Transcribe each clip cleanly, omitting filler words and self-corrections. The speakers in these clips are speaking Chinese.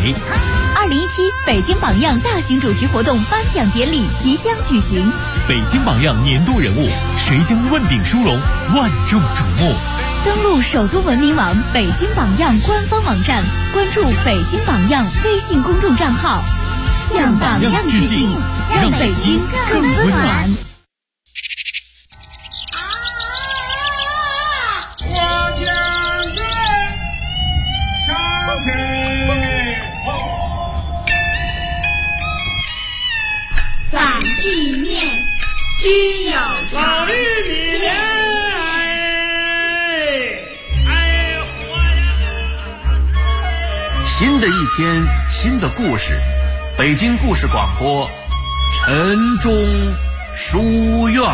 2017北京榜样大型主题活动颁奖典礼即将举行， 北京榜样年度人物谁将问鼎殊荣，万众瞩目。 登录首都文明网北京榜样官方网站，关注北京榜样微信公众账号，向榜样致敬，让北京更温暖。 反地面均有法律里面新的一天，新的故事，北京故事广播，晨钟书院。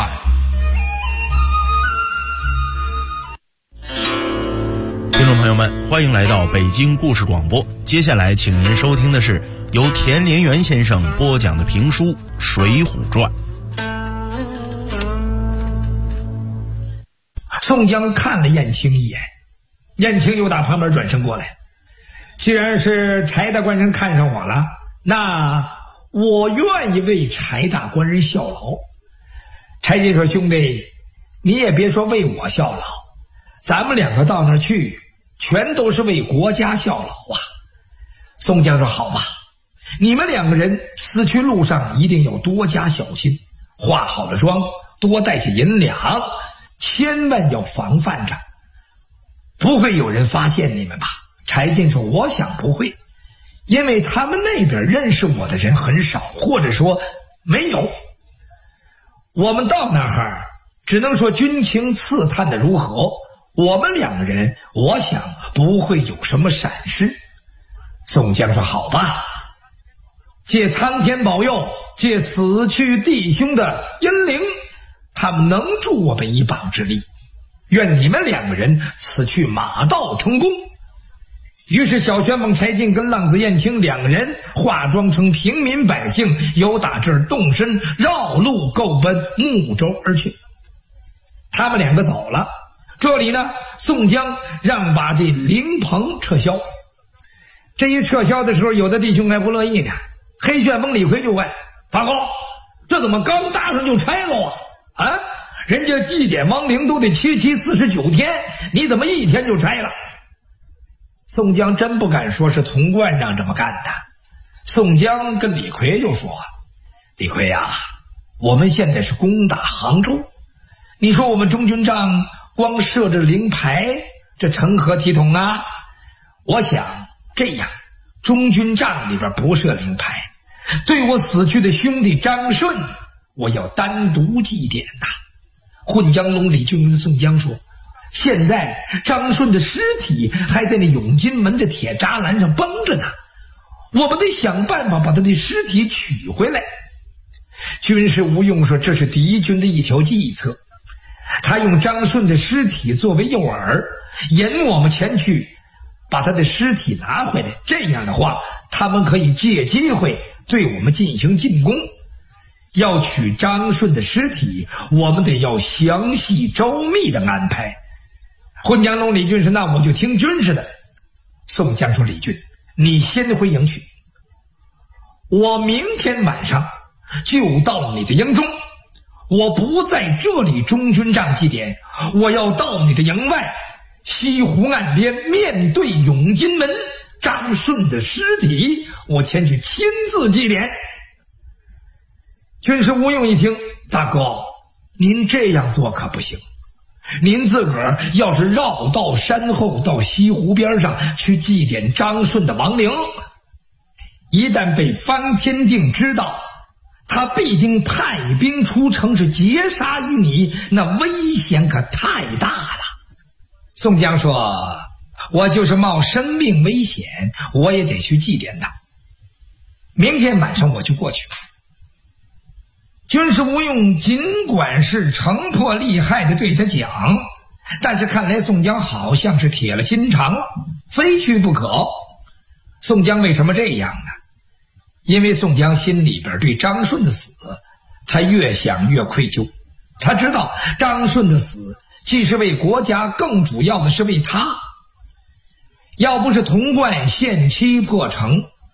听众朋友们，欢迎来到北京故事广播。接下来请您收听的是由田连元先生播讲的评书《水浒传》。 宋江看了燕青一眼，燕青又打旁边转身过来，既然是柴大官人看上我了，那我愿意为柴大官人效劳。柴进说：兄弟，你也别说为我效劳，咱们两个到那儿去全都是为国家效劳啊。宋江说：好吧，你们两个人死去路上一定要多加小心，化好了妆，多带些银两，千万要防范着，不会有人发现你们吧？柴进说：我想不会，因为他们那边认识我的人很少，或者说没有。我们到那儿只能说军情刺探的如何，我们两个人我想不会有什么闪失。宋江说：好吧，借苍天保佑，借死去弟兄的阴灵，他们能助我们一臂之力，愿你们两个人此去马到成功。于是小旋风柴进跟浪子燕青两个人化妆成平民百姓，由打这儿动身，绕路够奔睦州而去。他们两个走了，这里呢，宋江让把这灵棚撤销。这一撤销的时候，有的弟兄还不乐意呢。黑旋风李逵就问：大哥，这怎么刚搭上就拆了啊？人家祭奠亡灵都得7期49天，你怎么一天就拆了？宋江真不敢说是童贯让这么干的。宋江跟李逵就说：李逵啊，我们现在是攻打杭州，你说我们中军帐光设着灵牌，这成何体统啊？我想这样，中军帐里边不设灵牌，对我死去的兄弟张顺，我要单独祭奠呐。混江龙李俊跟宋江说：现在张顺的尸体还在那永金门的铁栅栏上绷着呢，我们得想办法把他的尸体取回来。军师吴用说：这是敌军的一条计策，他用张顺的尸体作为诱饵，引我们前去把他的尸体拿回来，这样的话他们可以借机会对我们进行进攻。要取张顺的尸体，我们得要详细周密的安排。混江龙李俊说：那我就听军师的。宋江说：李俊，你先回营去，我明天晚上就到你的营中，我不在这里中军帐祭奠，我要到你的营外西湖岸边，面对永金门张顺的尸体，我前去亲自祭奠。军师吴用一听：大哥，您这样做可不行，您自个儿要是绕到山后，到西湖边上去祭奠张顺的亡灵，一旦被方天定知道，他必定派兵出城，是截杀于你，那危险可太大了。宋江说：我就是冒生命危险，我也得去祭奠他，明天晚上我就过去。军师吴用尽管是城破厉害的对他讲，但是看来宋江好像是铁了心肠了，非去不可。宋江为什么这样呢？因为宋江心里边对张顺的死，他越想越愧疚。他知道张顺的死既是为国家，更主要的是为他。要不是童贯限期破城，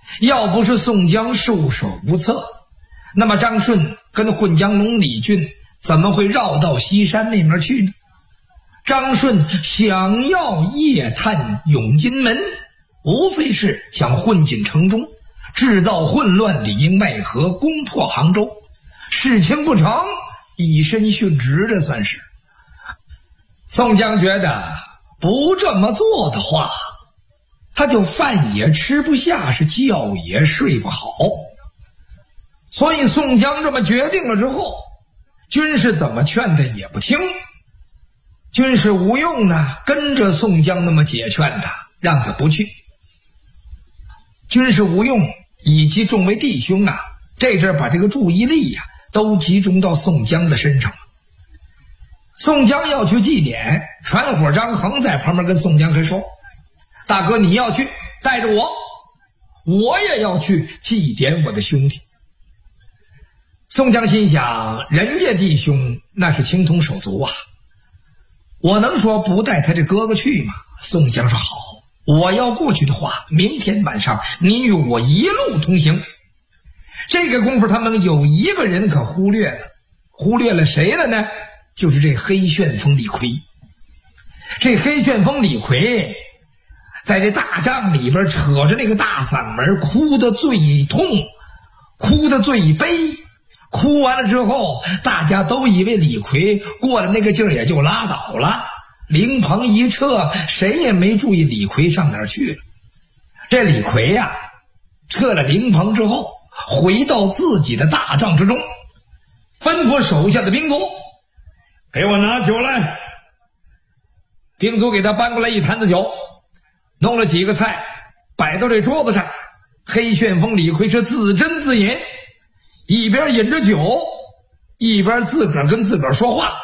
要不是宋江束手无策，那么张顺跟混江龙李俊怎么会绕到西山那边去呢？张顺想要夜探永金门，无非是想混进城中，制造混乱，里应外合，攻破杭州。事情不成，以身殉职，这算是。宋江觉得不这么做的话，他就饭也吃不下，是觉也睡不好。所以宋江这么决定了之后，军士怎么劝他也不听。军士吴用呢，跟着宋江那么解劝他，让他不去。军士吴用以及众位弟兄啊，这阵把这个注意力都集中到宋江的身上了。宋江要去祭奠，传伙张衡在旁边跟宋江说：大哥你要去，带着我也要去祭奠我的兄弟。宋江心想，人家弟兄那是情同手足啊，我能说不带他这哥哥去吗？宋江说好，我要过去的话，明天晚上你与我一路同行。这个功夫他们有一个人可忽略了谁了呢？就是这黑旋风李逵。这黑旋风李逵在这大帐里边扯着那个大嗓门，哭得最痛，哭得最悲。哭完了之后，大家都以为李逵过了那个劲儿也就拉倒了，灵棚一撤，谁也没注意李逵上哪儿去了。这李逵撤了灵棚之后，回到自己的大帐之中，吩咐手下的兵卒给我拿酒来。兵卒给他搬过来一坛子酒，弄了几个菜摆到这桌子上。黑旋风李逵是自斟自饮，一边饮着酒，一边自个儿跟自个儿说话。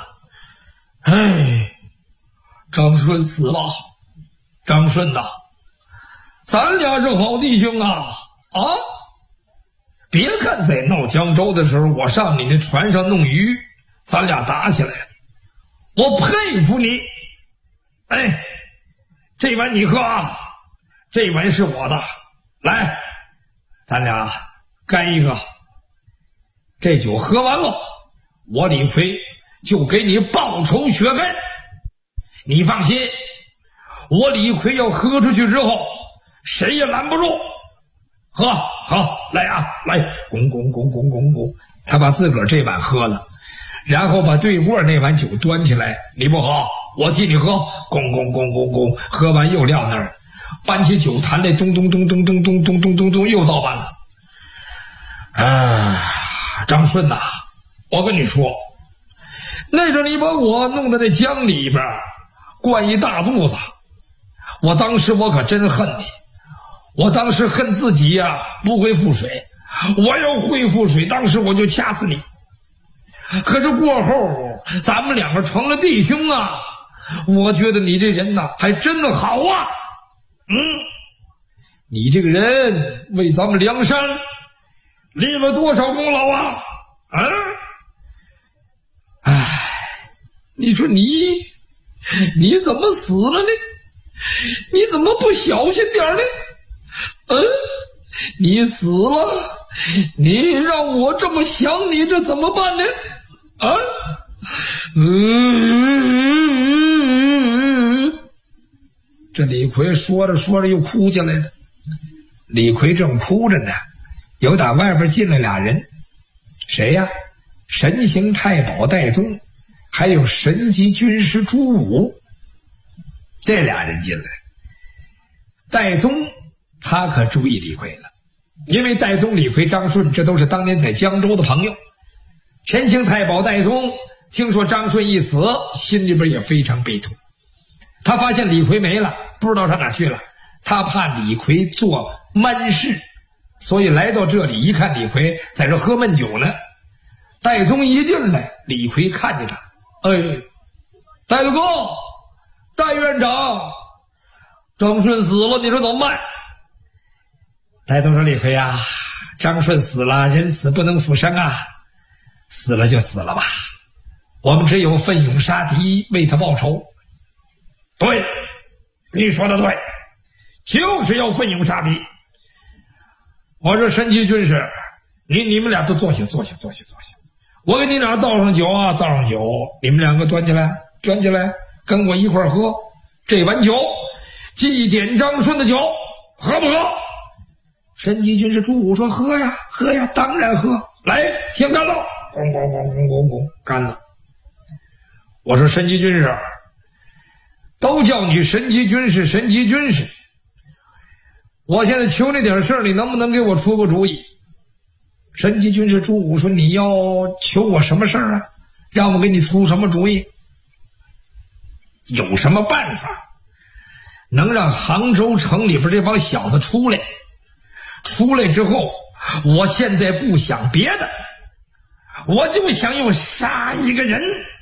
张顺死了，张顺呐，咱俩是好弟兄啊！别看在闹江州的时候，我上你那船上弄鱼，咱俩打起来了，我佩服你。这碗你喝啊，这碗是我的，来，咱俩干一个。这酒喝完了，我李逵就给你报仇雪恨。你放心，我李逵要喝出去之后，谁也拦不住。喝，好，来来，拱。他把自个儿这碗喝了，然后把对过那碗酒端起来，你不喝，我替你喝，拱，喝完又撂那儿，搬起酒坛来，咚咚，又倒完了。张顺呐，我跟你说，那阵你把我弄到那江里边灌一大肚子，我当时我可真恨你，我当时恨自己不会覆水，我要会覆水，当时我就掐死你。可是过后咱们两个成了弟兄我觉得你这人还真的好啊。你这个人为咱们梁山立了多少功劳啊？你说你怎么死了呢？你怎么不小心点呢？你死了，你让我这么想你，这怎么办呢？这李逵说着说着又哭进来了。李逵正哭着呢，有打外边进来俩人。谁呀？神行太保戴宗，还有神级军师朱武。这俩人进来，戴宗他可注意李逵了，因为戴宗、李逵、张顺这都是当年在江州的朋友。神行太保戴宗听说张顺一死，心里边也非常悲痛。他发现李逵没了，不知道上哪去了，他怕李逵做闷事，所以来到这里一看李逵在这喝闷酒呢。戴宗一进来，李逵看见他，戴大哥，戴院长，张顺死了，你说怎么办？戴宗说：李逵张顺死了，人死不能复生死了就死了吧，我们只有奋勇杀敌，为他报仇。对，你说的对，就是要奋勇杀敌。 我说神机军师，你们俩都坐下。我给你俩倒上酒啊，倒上酒，你们两个端起来，跟我一块喝。这碗酒，祭奠张顺的酒，喝不喝？神机军师朱武说：喝呀，当然喝。来，先干了，咣，干了。我说神机军师，都叫你神机军师。我现在求你点事儿，你能不能给我出个主意？神机军师朱武说：你要求我什么事儿啊？让我给你出什么主意？有什么办法能让杭州城里边这帮小子出来？出来之后，我现在不想别的，我就想要杀一个人，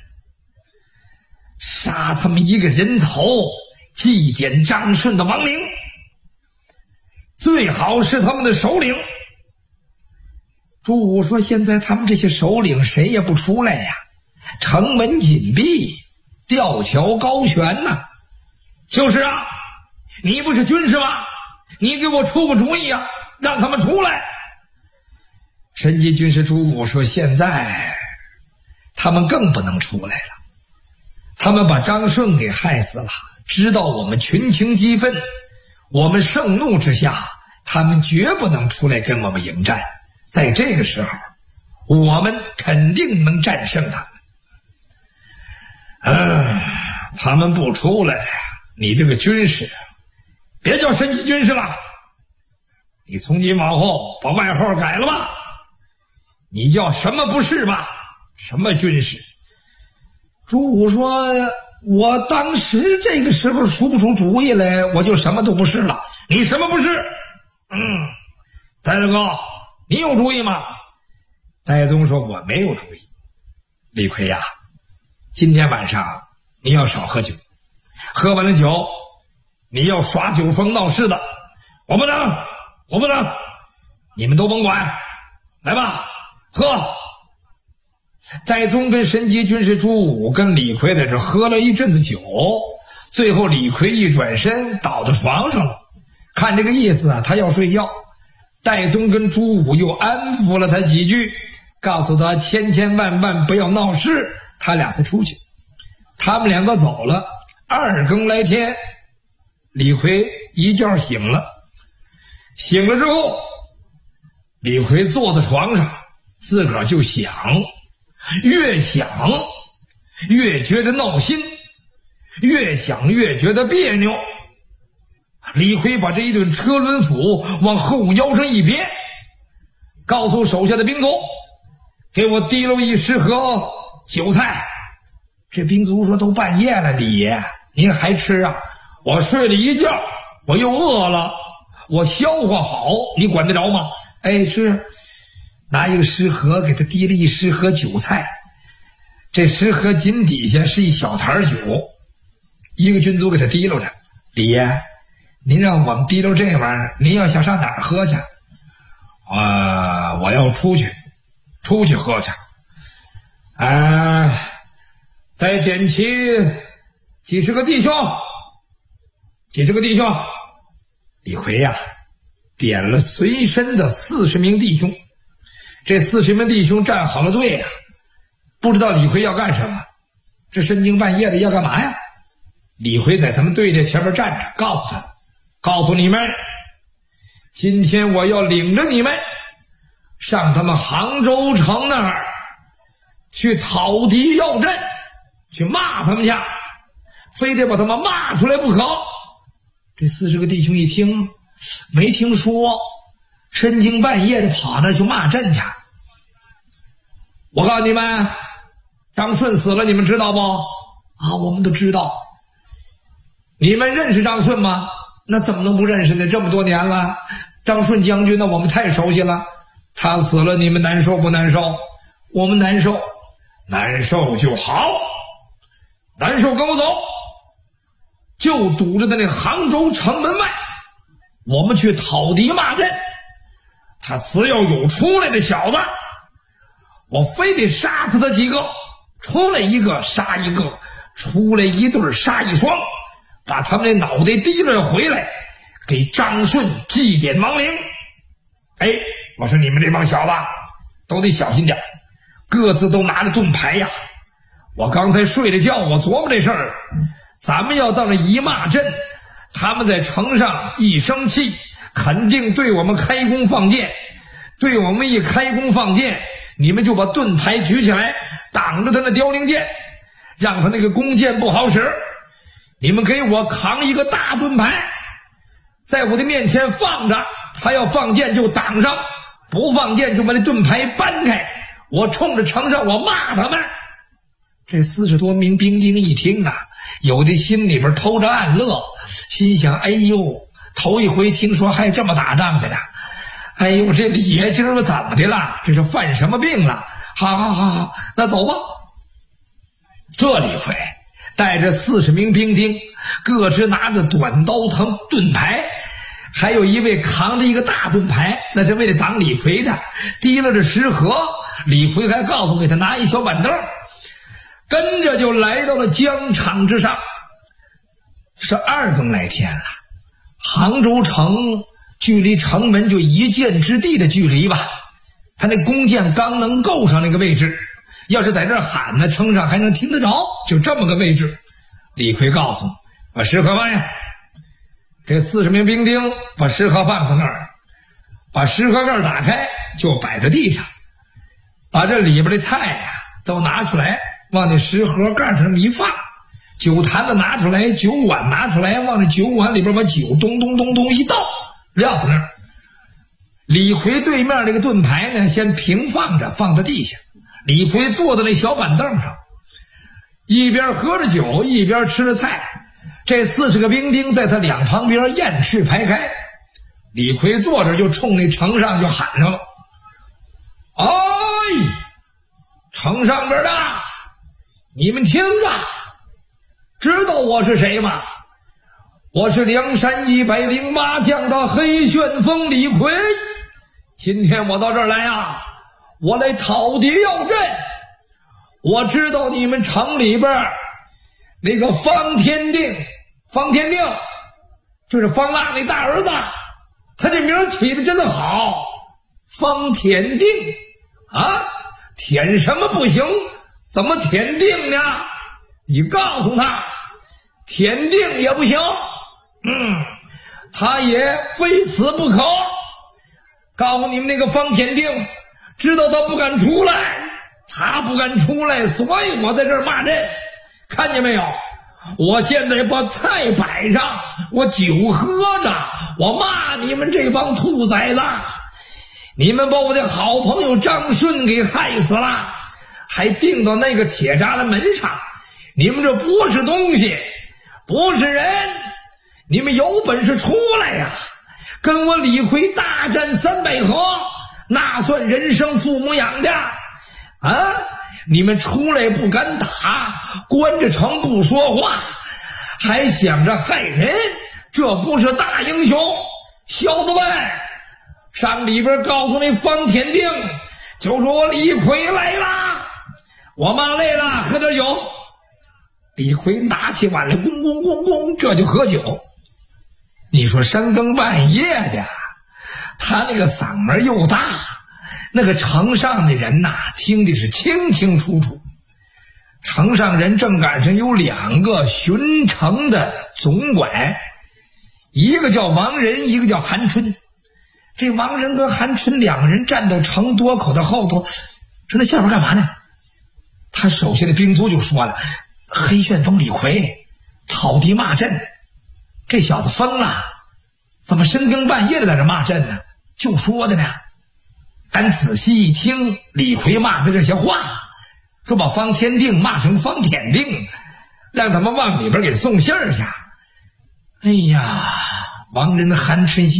杀他们一个人头，祭奠张顺的亡灵，最好是他们的首领。朱武说：现在他们这些首领谁也不出来呀，城门紧闭，吊桥高悬呐。就是啊，你不是军师吗？你给我出个主意啊，让他们出来。神机军师朱武说：现在他们更不能出来了，他们把张顺给害死了，知道我们群情激愤，我们盛怒之下，他们绝不能出来跟我们迎战。在这个时候，我们肯定能战胜他们。他们不出来，你这个军师别叫神机军师了，你从今往后把外号改了吧，你叫什么不是吧？什么军师？朱武说：我当时这个时候出不出主意来，我就什么都不是了。你什么不是？戴大哥，你有主意吗？戴宗说：我没有主意。李逵呀，今天晚上你要少喝酒，喝完了酒你要耍酒疯闹事的，我不能，你们都甭管，来吧，喝。戴宗跟神机军师朱武跟李逵在这喝了一阵子酒，最后李逵一转身倒在床上了，看这个意思啊，他要睡觉。戴宗跟朱武又安抚了他几句，告诉他千万不要闹事，他俩才出去。他们两个走了，2更来天，李逵一觉醒了。醒了之后，李逵坐在床上，自个儿就想，越想越觉得闹心，越想越觉得别扭。李逵把这一顿车轮斧往后腰上一别，告诉手下的兵卒：给我提溜1食盒韭菜。这兵卒说：都半夜了，李爷您还吃啊？我睡了一觉，我又饿了，我消化好，你管得着吗？是。拿一个食盒给他提了1食盒韭菜，这食盒井底下是一小坛酒，一个军卒给他提溜着：李爷，您让我们提溜这玩意儿，您要想上哪儿喝去？我要出去喝去。再点齐几十个弟兄。李逵呀，点了随身的40名弟兄。这40名弟兄站好了队呀，不知道李逵要干什么，这深更半夜的要干嘛呀？李逵在他们队的前面站着，告诉你们，今天我要领着你们上他们杭州城那儿去讨敌要阵，去骂他们去，非得把他们骂出来不可。这40个弟兄一听，没听说，深更半夜的跑那去骂阵去。我告诉你们，张顺死了，你们知道不？我们都知道。你们认识张顺吗？那怎么能不认识呢？这么多年了，张顺将军呢，我们太熟悉了。他死了，你们难受不难受？我们难受，难受就好，难受跟我走，就堵着在那杭州城门外，我们去讨敌骂阵。他只要有出来的小子，我非得杀死他几个，出来一个杀一个，出来一对杀一双，把他们的脑袋提了回来，给张顺祭奠亡灵。 哎，我说你们这帮小子都得小心点，各自都拿着盾牌呀。我刚才睡着觉，我琢磨这事儿，咱们要到那一骂阵，他们在城上一生气，肯定对我们开弓放箭，对我们一开弓放箭，你们就把盾牌举起来挡着他那凋零箭，让他那个弓箭不好使。你们给我扛一个大盾牌，在我的面前放着，他要放箭就挡上，不放箭就把那盾牌搬开，我冲着城上我骂他们。这40多名兵丁一听啊，有的心里边偷着暗乐，心想：哎呦，头一回听说还这么打仗的呢！哎呦，这李爷今儿个怎么的了？这是犯什么病了？好，那走吧。这李逵带着40名兵丁，各自拿着短刀藤盾牌，还有一位扛着一个大盾牌，那是为了挡李逵的。提了这石盒，李逵还告诉给他拿一小板凳，跟着就来到了疆场之上。是2更来天了，杭州城距离城门就一箭之地的距离吧，他那弓箭刚能够上那个位置，要是在这儿喊呢，城上还能听得着，就这么个位置。李逵告诉把石盒放下，这40名兵丁把石盒放在那儿，把石盒盖打开就摆在地上，把这里边的菜呀都拿出来，往那石盒盖上一放，酒坛子拿出来，酒碗拿出来，往那酒碗里边把酒咚咚咚咚一倒，撂在那儿。李逵对面那个盾牌呢，先平放着，放在地下。李逵坐在那小板凳上，一边喝着酒，一边吃着菜。这40个兵丁在他两旁边雁翅排开。李逵坐着就冲那城上就喊上了：哎，城上边的，你们听着，知道我是谁吗？我是梁山108将的黑旋风李逵。今天我到这儿来啊，我来讨敌要阵。我知道你们城里边那个方天定就是方腊那大儿子，他这名起得真的好，方天定啊，舔什么不行，怎么舔定呢？你告诉他，舔定也不行，他也非死不可。告诉你们那个方天定，知道他不敢出来，他不敢出来，所以我在这儿骂人。看见没有？我现在把菜摆上，我酒喝着，我骂你们这帮兔崽子！你们把我的好朋友张顺给害死了，还钉到那个铁栅栏门上。你们这不是东西，不是人，你们有本事出来呀！跟我李逵大战300合，那算人生父母养的啊！你们出来不敢打，关着城不说话，还想着害人，这不是大英雄！小子们，上里边告诉那方天定，就说我李逵来了，我骂累了，喝点酒。李逵拿起碗来，咣咣咣咣，这就喝酒。你说深更半夜的，他那个嗓门又大，那个城上的人呐，听的是清清楚楚。城上人正赶上有2个巡城的总管，一个叫王仁，一个叫韩春。这王仁跟韩春2个人站到城垛口的后头，说那下边干嘛呢？他手下的兵卒就说了：黑旋风李逵讨敌骂阵，这小子疯了，怎么深更半夜的在这骂阵呢？就说的呢。咱仔细一听，李逵骂的这些话，说把方天定骂成方天定，让他们往里边给送信儿去。哎呀，王仁、韩春